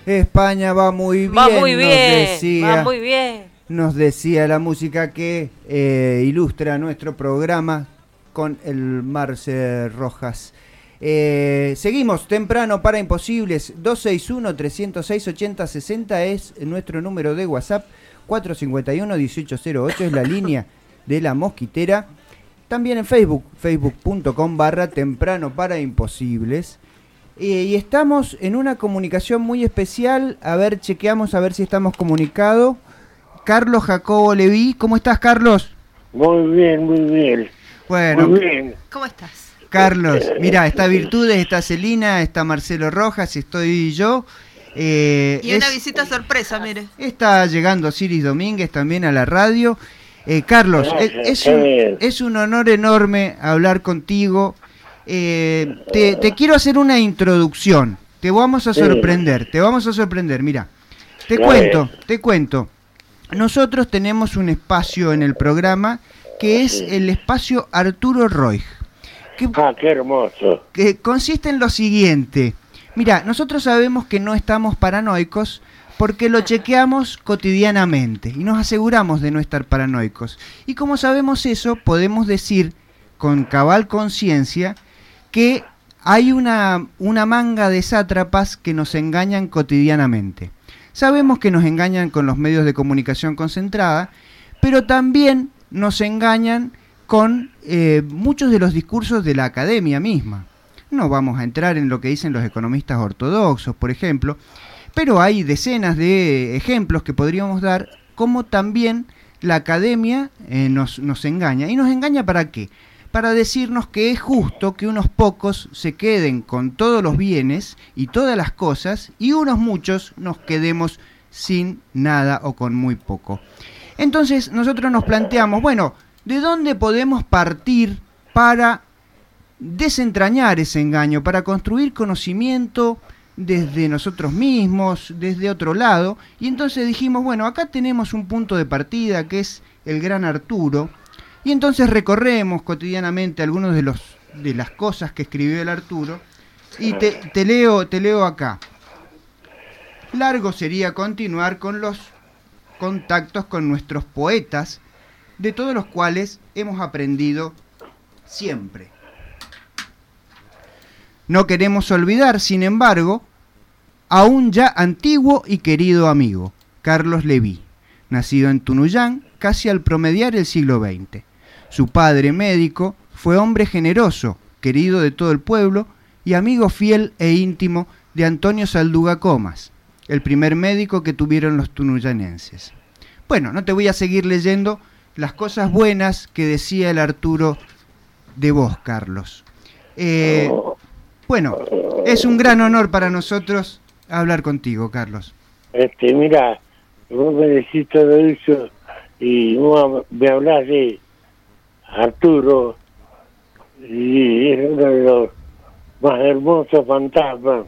España va muy bien, Va muy bien, va muy decía. bien. Nos decía la música que ilustra nuestro programa con el Marce Rojas. Seguimos temprano para Imposibles. 261-306-8060 es nuestro número de WhatsApp. 451-1808 es la línea de la mosquitera. También en Facebook, facebook.com/temprano para Imposibles. Y estamos en una comunicación muy especial. A ver, chequeamos a ver si estamos comunicados. Carlos Jacobo Leví. ¿Cómo estás, Carlos? Muy bien, muy bien. Bueno, Muy bien. ¿Cómo estás? Carlos, mira, está Virtudes, está Celina, está Marcelo Rojas, estoy yo. Y una visita sorpresa, mire. Está llegando Ciris Domínguez también a la radio. Carlos, es un honor enorme hablar contigo. Te quiero hacer una introducción. Te vamos a sorprender, mira. Te cuento. Nosotros tenemos un espacio en el programa que es el espacio Arturo Roig. Qué hermoso. Que consiste en lo siguiente. Mira, nosotros sabemos que no estamos paranoicos porque lo chequeamos cotidianamente y nos aseguramos de no estar paranoicos. Y como sabemos eso, podemos decir con cabal conciencia que hay una manga de sátrapas que nos engañan cotidianamente. Sabemos que nos engañan con los medios de comunicación concentrada, pero también nos engañan con muchos de los discursos de la academia misma. No vamos a entrar en lo que dicen los economistas ortodoxos, por ejemplo, pero hay decenas de ejemplos que podríamos dar, como también la academia nos engaña. ¿Y nos engaña para qué? Para decirnos que es justo que unos pocos se queden con todos los bienes y todas las cosas y unos muchos nos quedemos sin nada o con muy poco. Entonces nosotros nos planteamos, bueno, ¿de dónde podemos partir para desentrañar ese engaño, para construir conocimiento desde nosotros mismos, desde otro lado? Y entonces dijimos, bueno, acá tenemos un punto de partida que es el gran Arturo. Y entonces recorremos cotidianamente algunos de las cosas que escribió el Arturo y te leo acá. Largo sería continuar con los contactos con nuestros poetas, de todos los cuales hemos aprendido siempre. No queremos olvidar, sin embargo, a un ya antiguo y querido amigo, Carlos Leví, nacido en Tunuyán casi al promediar el siglo XX. Su padre, médico, fue hombre generoso, querido de todo el pueblo y amigo fiel e íntimo de Antonio Salduga Comas, el primer médico que tuvieron los tunuyanenses. Bueno, no te voy a seguir leyendo las cosas buenas que decía el Arturo de vos, Carlos. Bueno, es un gran honor para nosotros hablar contigo, Carlos. Mira, vos me decís todo eso y vos me hablás de Arturo y es uno de los más hermosos fantasmas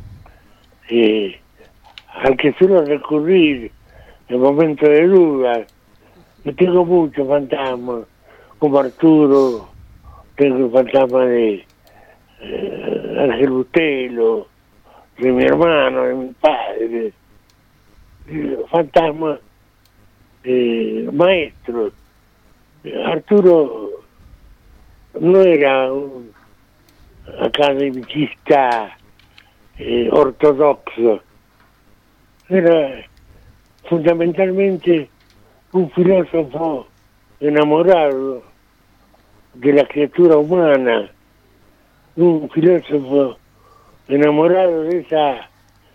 al que suelo recurrir en momentos de duda. Yo tengo muchos fantasmas, como Arturo, tengo el fantasma de Ángel Bustelo, de mi hermano, de mi padre, fantasmas maestros. Arturo no era un academicista ortodoxo, era fundamentalmente un filósofo enamorado de la criatura humana, un filósofo enamorado de esa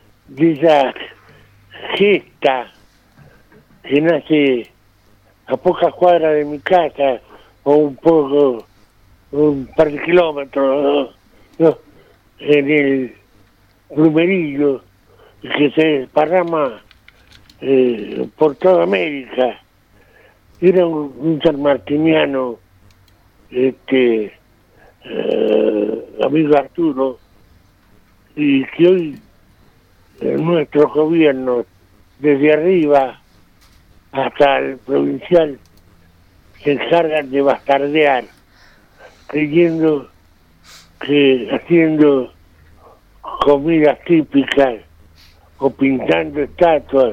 gesta que nace a pocas cuadras de mi casa o un par de kilómetros, ¿no? En el Brumerillo, que se desparrama por toda América. Era un sanmartiniano, amigo Arturo, y que hoy nuestros gobiernos, desde arriba hasta el provincial, se encargan de bastardear, creyendo que haciendo comidas típicas o pintando estatuas,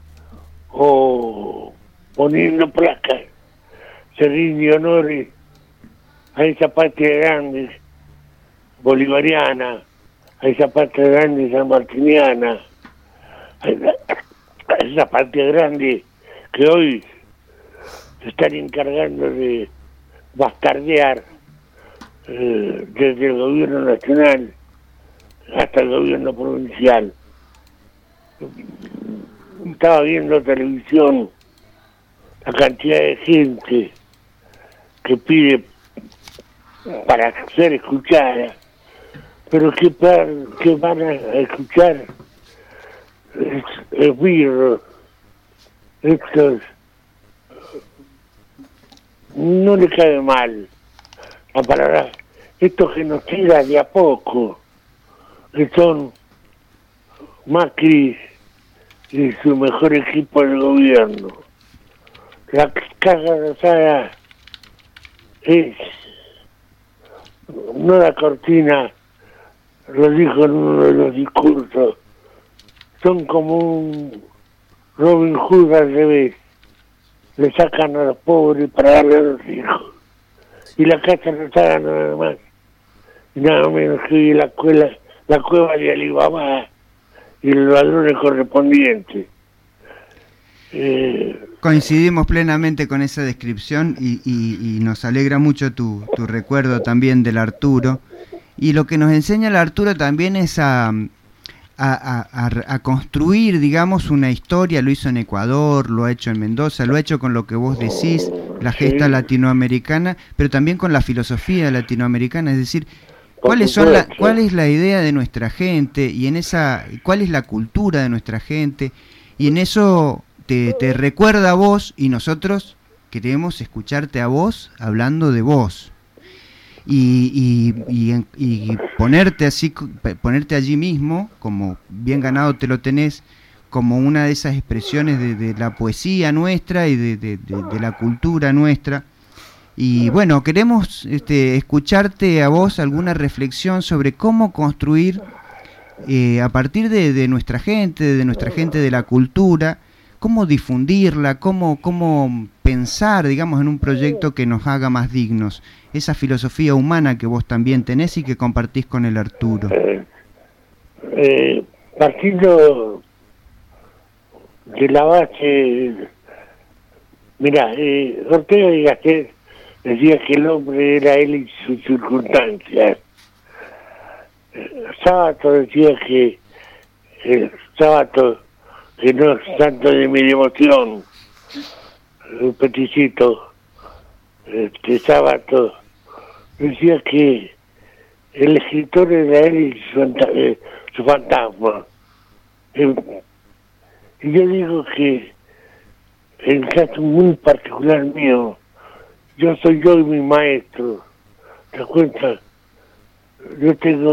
o poniendo placas, se rinde honores a esa patria grande bolivariana, a esa patria grande sanmartiniana, a esa patria grande que hoy se están encargando de bastardear desde el gobierno nacional hasta el gobierno provincial. Estaba viendo televisión la cantidad de gente que pide para ser escuchada, pero ¿qué van a escuchar? Esbirros, estos, no le cae mal la palabra, estos que nos tiran de a poco, que son Macri y su mejor equipo del gobierno. La Casa Rosada es, no la cortina, lo dijo en uno de los discursos, son como un Robin Hood al revés, le sacan a los pobres para darle a los hijos. Y la Casa Rosada nada más, y nada menos que la cueva de Alibaba y los ladrones correspondientes. Coincidimos plenamente con esa descripción y nos alegra mucho tu recuerdo también del Arturo. Y lo que nos enseña el Arturo también es a construir, digamos, una historia. Lo hizo en Ecuador, lo ha hecho en Mendoza, lo ha hecho con lo que vos decís, la gesta latinoamericana, pero también con la filosofía latinoamericana, es decir, ¿cuál es la idea de nuestra gente y en esa cuál es la cultura de nuestra gente? Y en eso te recuerda a vos y nosotros queremos escucharte a vos hablando de vos. Y ponerte allí mismo, como bien ganado te lo tenés, como una de esas expresiones de la poesía nuestra y de la cultura nuestra. Y bueno, queremos escucharte a vos alguna reflexión sobre cómo construir a partir de nuestra gente, de la cultura, cómo difundirla, cómo pensar, digamos, en un proyecto que nos haga más dignos. Esa filosofía humana que vos también tenés y que compartís con el Arturo. Partiendo de la base, mira, Ortega y Gasset decía que el hombre era él y sus circunstancias. Sábato decía que Sábato, que no es tanto de mi devoción, un peticito, Sábato decía que el escritor era él y su fantasma. Y yo digo que en el caso muy particular mío, yo soy yo y mi maestro. ¿Te das cuenta? Yo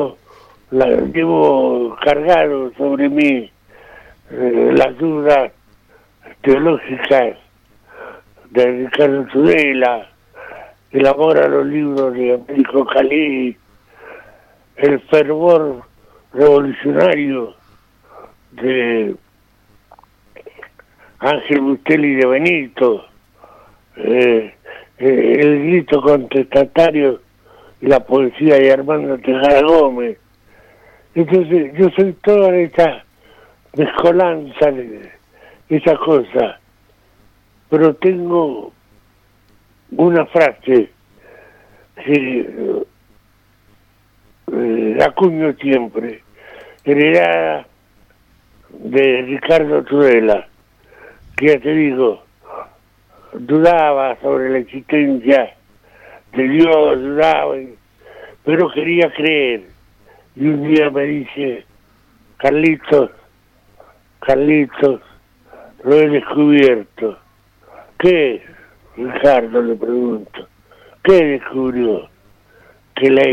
llevo cargado sobre mí las dudas teológicas de Ricardo Tudela, el amor a los libros de Américo Calí, el fervor revolucionario de Ángel Bustelli de Benito, el grito contestatario y la poesía de Armando Tejada Gómez. Entonces yo soy toda esa mezcolanza de esa cosa, pero tengo una frase que acuño siempre, heredada de Ricardo Tudela, que ya te digo, dudaba sobre la existencia de Dios, pero quería creer. Y un día me dice, Carlitos, lo he descubierto. ¿Qué? Ricardo, le pregunto, ¿qué descubrió? Que la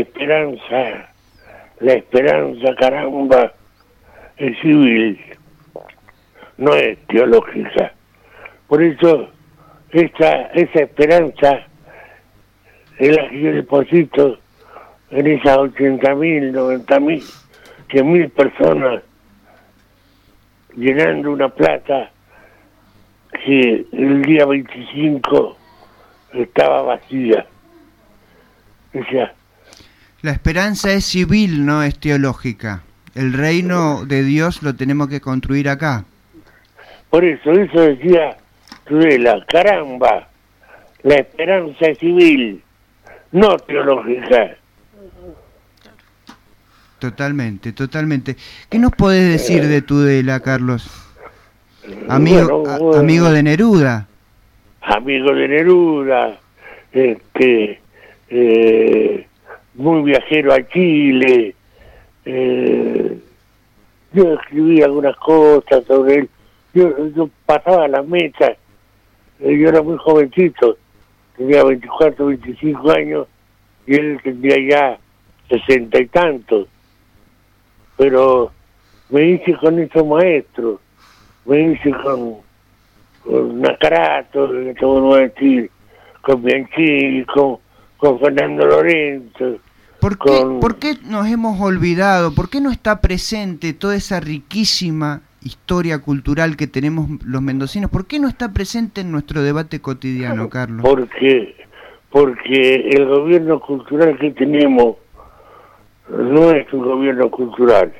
esperanza, caramba, es civil, no es teológica. Por eso, esa esperanza es la que yo deposito en esas 80.000, 90.000, 100.000 personas llenando una plaza que el día 25 estaba vacía. O sea, la esperanza es civil, no es teológica. El reino de Dios lo tenemos que construir acá. Por eso decía Tudela, caramba, la esperanza es civil, no teológica. Totalmente, totalmente. ¿Qué nos podés decir de Tudela, Carlos? Amigo de Neruda. Amigo de Neruda, muy viajero a Chile. Yo escribí algunas cosas sobre él. Yo pasaba las mechas. Yo era muy jovencito, tenía 24, 25 años, y él tendría ya 60 y tantos. Pero me hice con esos maestros, me hice con Nacarato, que te vuelvo a decir, con Bianchini, con Fernando Lorenzo. ¿Por qué nos hemos olvidado? ¿Por qué no está presente toda esa riquísima historia cultural que tenemos los mendocinos? ¿Por qué no está presente en nuestro debate cotidiano, Carlos? Porque el gobierno cultural que tenemos no es un gobierno cultural.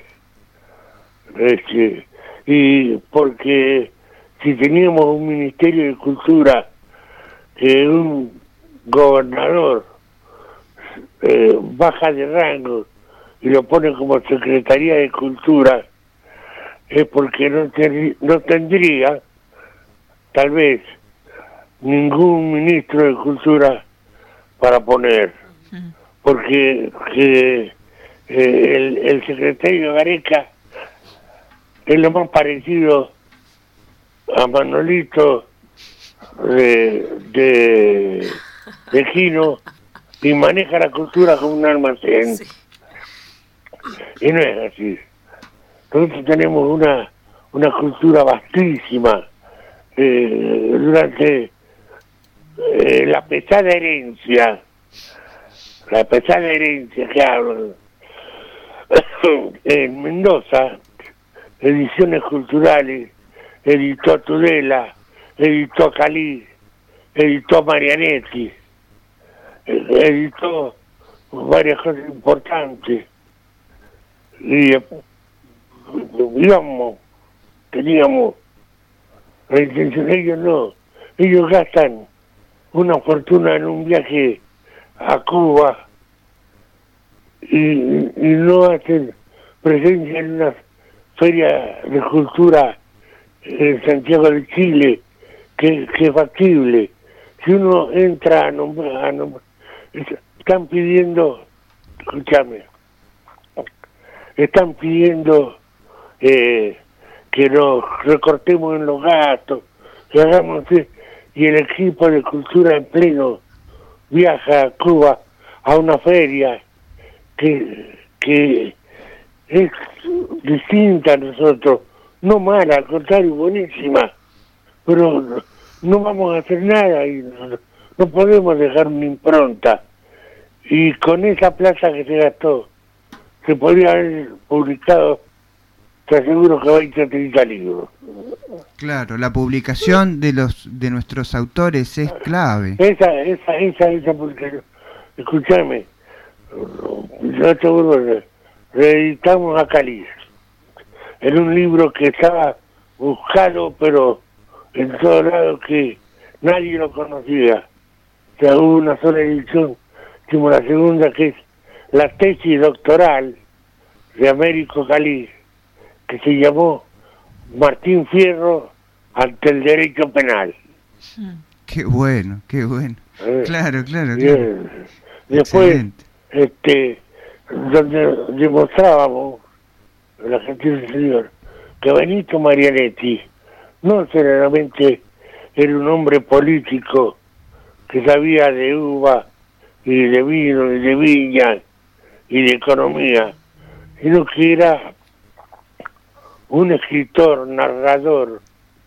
Y porque si teníamos un Ministerio de Cultura que un gobernador baja de rango y lo pone como Secretaría de Cultura, es porque no tendría tal vez ningún ministro de Cultura para poner, porque el secretario Gareca es lo más parecido a Manolito de Gino, y maneja la cultura como un almacén. Sí. Y no es así. Nosotros tenemos una cultura vastísima. Durante la pesada herencia que hablo en Mendoza, Ediciones Culturales editó Tudela, editó Calí, editó Marianetti, editó varias cosas importantes, y teníamos la intención. Ellos gastan una fortuna en un viaje a Cuba y no hacen presencia en una feria de cultura en Santiago de Chile, que es factible. Si uno entra a nombrar, están pidiendo, escúchame, están pidiendo que nos recortemos en los gastos, que hagamos, y el equipo de cultura en pleno viaja a Cuba a una feria que es distinta a nosotros, no mala, al contrario, buenísima, pero no vamos a hacer nada y no podemos dejar una impronta. Y con esa plata que se gastó, se podría haber publicado, te aseguro que 20 o 30 libros. Claro, la publicación de nuestros autores es clave. Esa publicación. Escúchame, yo te vuelvo a decir, reeditamos a Calí, en un libro que estaba buscado, pero en todos lados, que nadie lo conocía. O sea, hubo una sola edición, como la segunda, que es la tesis doctoral de Américo Calí, que se llamó Martín Fierro ante el derecho penal. Qué bueno, qué bueno. Claro. Después, donde demostrábamos, la gente del señor, que Benito Marianetti no solamente era un hombre político que sabía de uva y de vino y de viña y de economía, sino que era un escritor, narrador,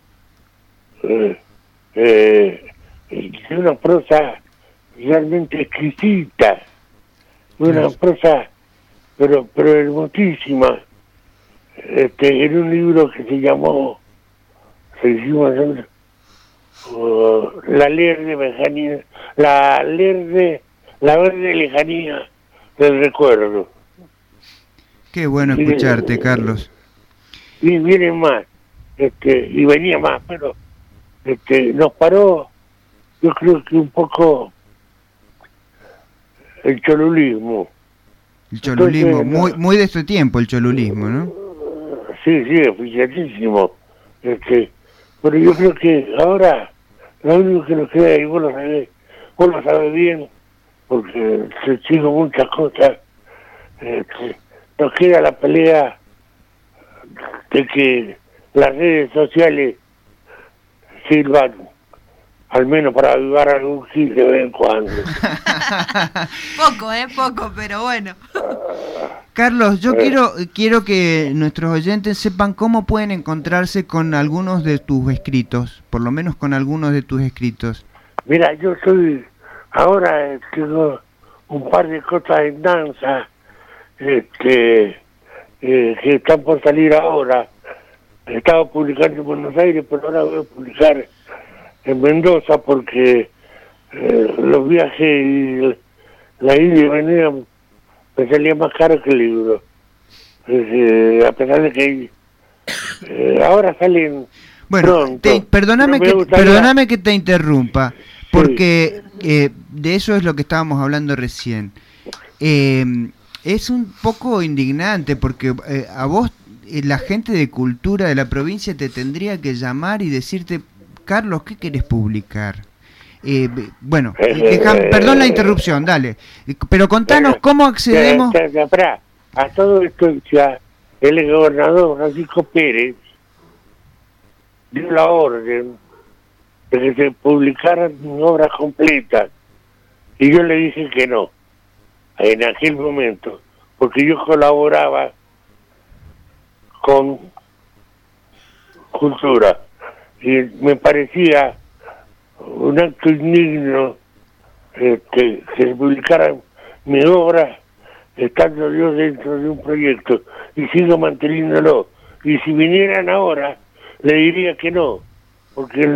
de una prosa realmente exquisita, una prosa pero hermosísima, en un libro que se llamó, la verde lejanía del recuerdo. Qué bueno escucharte, Carlos. Y vienen más, y venía más, pero nos paró, yo creo que un poco el cholulismo. El cholulismo, Entonces, muy de este tiempo el cholulismo, ¿no? Sí, oficialísimo. Pero yo creo que ahora lo único que nos queda, y vos lo sabés bien, porque se sigo muchas cosas, nos queda la pelea de que las redes sociales sirvan al menos para avivar algún gil de vez en cuando. Poco, pero bueno. Carlos, yo quiero que nuestros oyentes sepan cómo pueden encontrarse con algunos de tus escritos, por lo menos con algunos de tus escritos. Mira, yo ahora tengo un par de cosas en danza, que están por salir ahora. Estaba publicando en Buenos Aires, pero ahora voy a publicar en Mendoza porque los viajes y la ida y venida me salía más caro que el libro. A pesar de que ahora salen bueno, pronto. Perdóname que te interrumpa, porque de eso es lo que estábamos hablando recién. Es un poco indignante porque a vos la gente de cultura de la provincia te tendría que llamar y decirte: Carlos, ¿qué querés publicar? Perdón la interrupción, dale. Pero contanos cómo accedemos. A todo esto ya el gobernador Francisco Pérez dio la orden de que se publicaran obras completas. Y yo le dije que no, en aquel momento, porque yo colaboraba con cultura. Y me parecía un acto indigno que se publicara mi obra estando yo dentro de un proyecto, y sigo manteniéndolo. Y si vinieran ahora, le diría que no, porque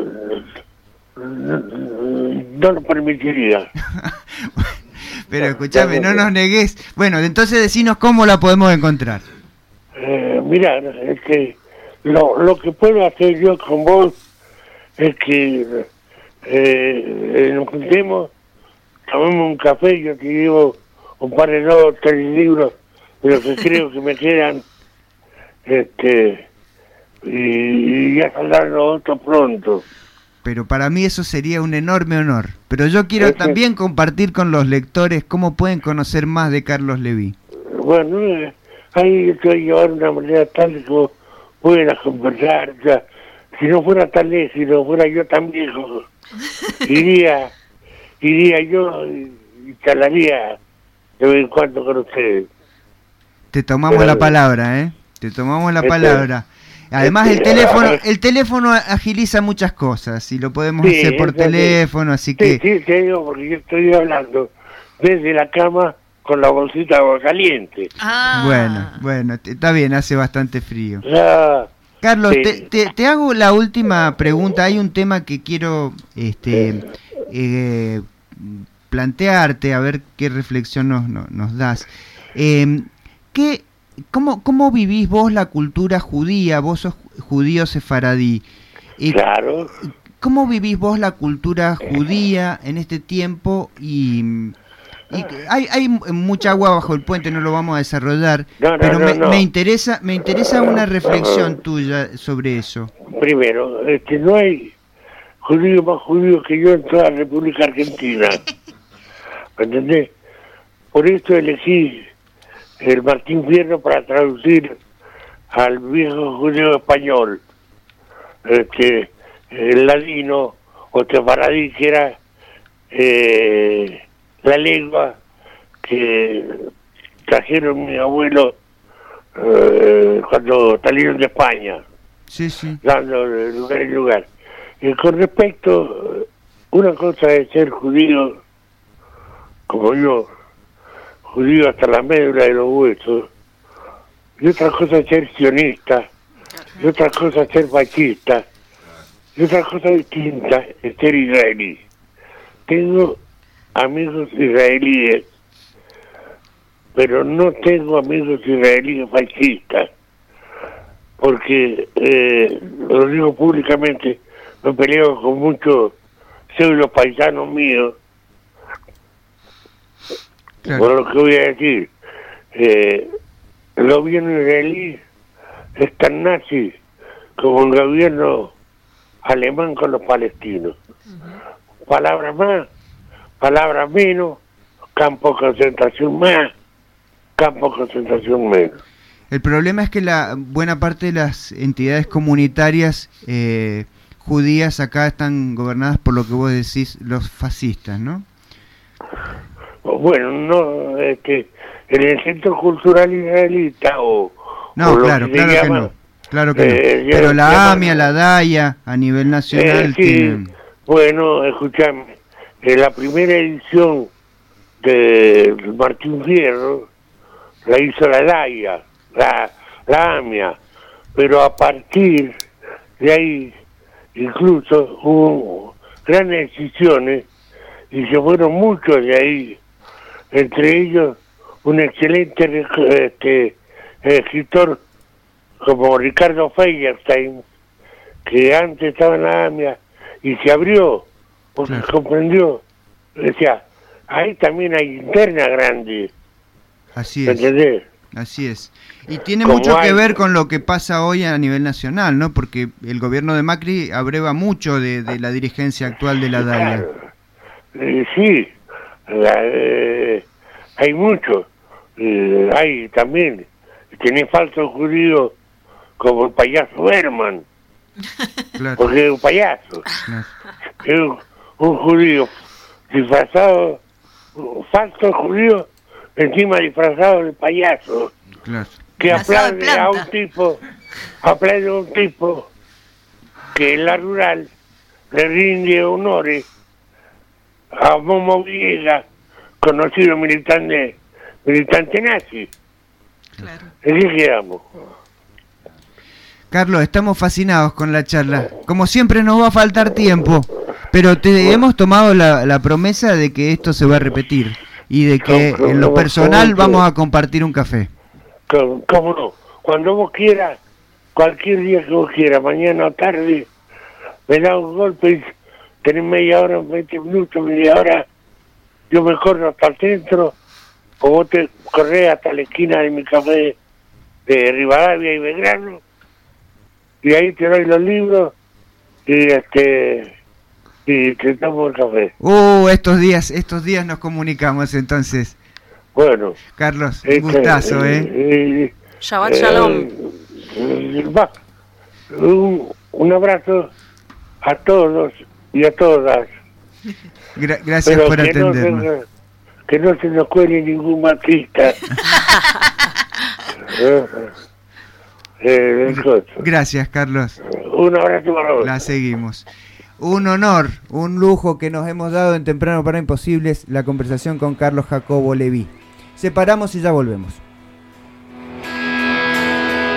no lo permitiría. Pero escúchame, no nos negues. Bueno, entonces decinos cómo la podemos encontrar. Mira, lo que puedo hacer yo con vos es que nos juntemos, tomemos un café, yo te llevo un par de 2 o 3 libros de los que creo que me quedan, y ya saldrán los otros pronto. Pero para mí eso sería un enorme honor. Pero yo quiero también compartir con los lectores cómo pueden conocer más de Carlos Leví. Bueno, ahí estoy llevando una manera tal que vos puedas conversar. O sea, si no fuera tan lejos, si no fuera yo tan viejo, iría yo y charlaría de vez en cuando con ustedes. Te tomamos la palabra, ¿eh? Te tomamos la palabra. Además el teléfono agiliza muchas cosas y lo podemos hacer por teléfono, así que... Sí, te digo, porque yo estoy hablando desde la cama con la bolsita de agua caliente. Bueno, está bien, hace bastante frío. Carlos, sí. te hago la última pregunta. Hay un tema que quiero plantearte, a ver qué reflexión nos das. ¿Cómo vivís vos la cultura judía? Vos sos judío sefaradí. Claro. ¿Cómo vivís vos la cultura judía en este tiempo? Y hay mucha agua bajo el puente, no lo vamos a desarrollar, pero me interesa una reflexión tuya sobre eso. Primero, no hay judío más judío que yo en toda la República Argentina. ¿Me entendés? Por esto elegí el Martín Fierro para traducir al viejo judío español, el ladino o sefaradí, que era la lengua que trajeron mis abuelos cuando salieron de España, dando de lugar en lugar. Y con respecto, una cosa es ser judío, como yo, judío hasta la médula de los huesos, y otra cosa es ser sionista, y otra cosa es ser fascista, y otra cosa distinta es ser israelí. Tengo amigos israelíes, pero no tengo amigos israelíes fascistas, porque, lo digo públicamente, me peleo con muchos pseudo paisanos míos, Claro. por lo que voy a decir. El gobierno israelí es tan nazi como el gobierno alemán con los palestinos. Palabras más, palabras menos, campo de concentración más, campo de concentración menos. El problema es que la buena parte de las entidades comunitarias judías acá están gobernadas por lo que vos decís, los fascistas, ¿no? Bueno, no, en el centro cultural israelita o No, lo claro, que se claro que llama, no. Claro que no. ya Pero se la llama- AMIA, la DAIA, a nivel nacional, sí, tienen... bueno, escuchame, en la primera edición de Martín Fierro la hizo la DAIA, la AMIA, pero a partir de ahí incluso hubo grandes decisiones y se fueron muchos de ahí, entre ellos un excelente escritor como Ricardo Feuerstein, que antes estaba en la AMIA y se abrió porque Claro. comprendió, decía, ahí también hay interna grande, Así es, ¿entendés? así es. Y tiene Como mucho que hay- ver con lo que pasa hoy a nivel nacional, ¿no? Porque el gobierno de Macri abreva mucho de la dirigencia actual de la DAIA. Claro. Sí, hay muchos. Hay también, tenés falsos judíos como el payaso Berman, Claro, porque es un payaso. claro. Es un judío disfrazado, un falso judío encima disfrazado de payaso, Claro. que Disfrazado de aplaude a planta. aplaude a un tipo que en la rural le rinde honores a Momo Villegas, conocido militante nazi. Claro. ¿En qué quedamos? Carlos, estamos fascinados con la charla. Como siempre nos va a faltar tiempo, pero te hemos tomado la promesa de que esto se va a repetir y de que en lo personal vamos a compartir un café. ¿Cómo no? Cuando vos quieras, cualquier día que vos quieras, mañana o tarde, me da un golpe y tenés media hora, 20 minutos, media hora, yo me corro hasta el centro, o vos te corres hasta la esquina de mi café de Rivadavia y Belgrano, y ahí te doy los libros y y te tomo el café. Estos días nos comunicamos entonces. Bueno, Carlos, un gustazo, Shabbat Shalom. Va. Un abrazo a todos y a todas. Gracias Pero por que atendernos. que no se nos cuele ningún marxista. Gracias, Carlos. Un abrazo para vos. La seguimos. Un honor, un lujo que nos hemos dado en Temprano para Imposibles, la conversación con Carlos Jacobo Leví. Separamos y ya volvemos.